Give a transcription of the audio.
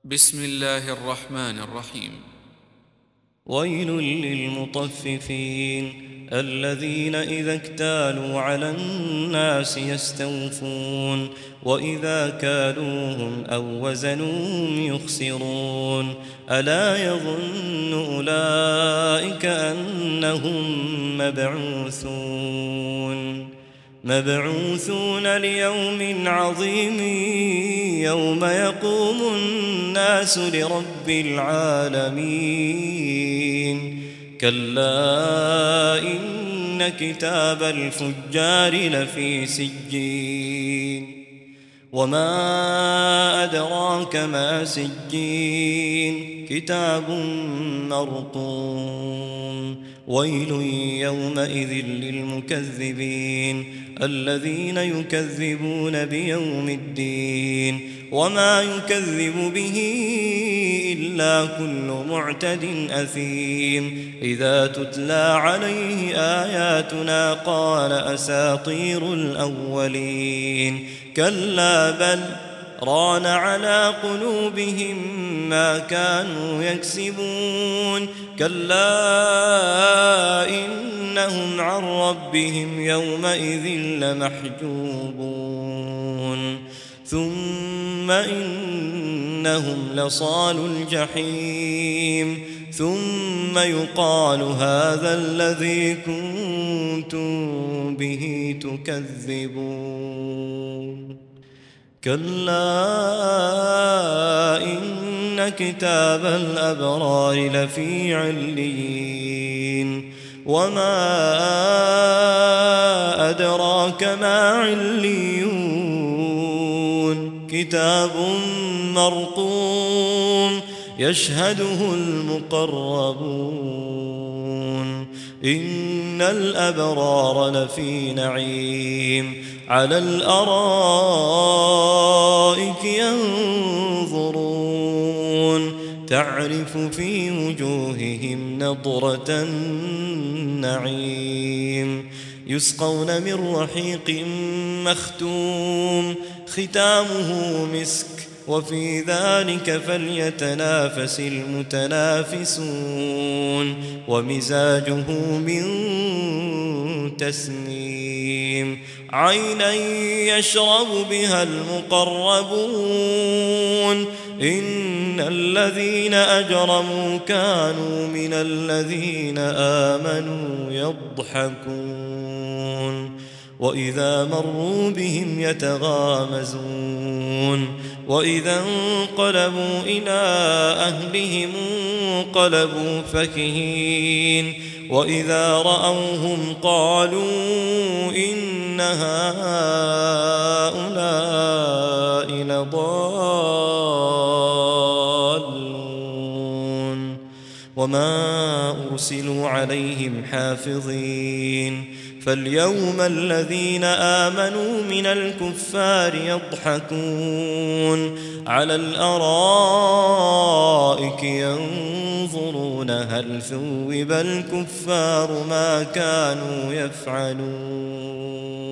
بسم الله الرحمن الرحيم. ويل للمطففين الذين إذا اكتالوا على الناس يستوفون وإذا كالوهم أو وزنوهم يخسرون ألا يظن أولئك أنهم مبعوثون ليوم عظيم يوم يقوم الناس لرب العالمين كلا إن كتاب الفجار لفي سجين وما أدراك ما سجين كتاب مرقوم ويل يومئذ للمكذبين الذين يكذبون بيوم الدين وما يكذب به إلا كل معتد أثيم إذا تتلى عليه آياتنا قال أساطير الأولين كلا بل ران على قلوبهم ما كانوا يكسبون كلا إنهم عن ربهم يومئذ لمحجوبون ثم إنهم لصالوا الجحيم ثم يقال هذا الذي كنتم به تكذبون كلا إن كتاب الأبرار لفي عليين وما أدراك ما عليون كتاب مرقوم يشهده المقربون إن الأبرار لفي نعيم على الأرائك ينظرون تعرف في وجوههم نضرة النعيم يسقون من رحيق مختوم ختامه مسك وفي ذلك فليتنافس المتنافسون ومزاجه من تسنيم عينا يشرب بها المقربون إن الذين أجرموا كانوا من الذين آمنوا يضحكون وإذا مروا بهم يتغامزون وإذا انقلبوا إلى أهلهم انقلبوا فكهين وإذا رأوهم قالوا إن هؤلاء لضالون وما أرسلوا عليهم حافظين فاليوم الذين آمنوا من الكفار يضحكون على الأرائك ينظرون هل ثوب الكفار ما كانوا يفعلون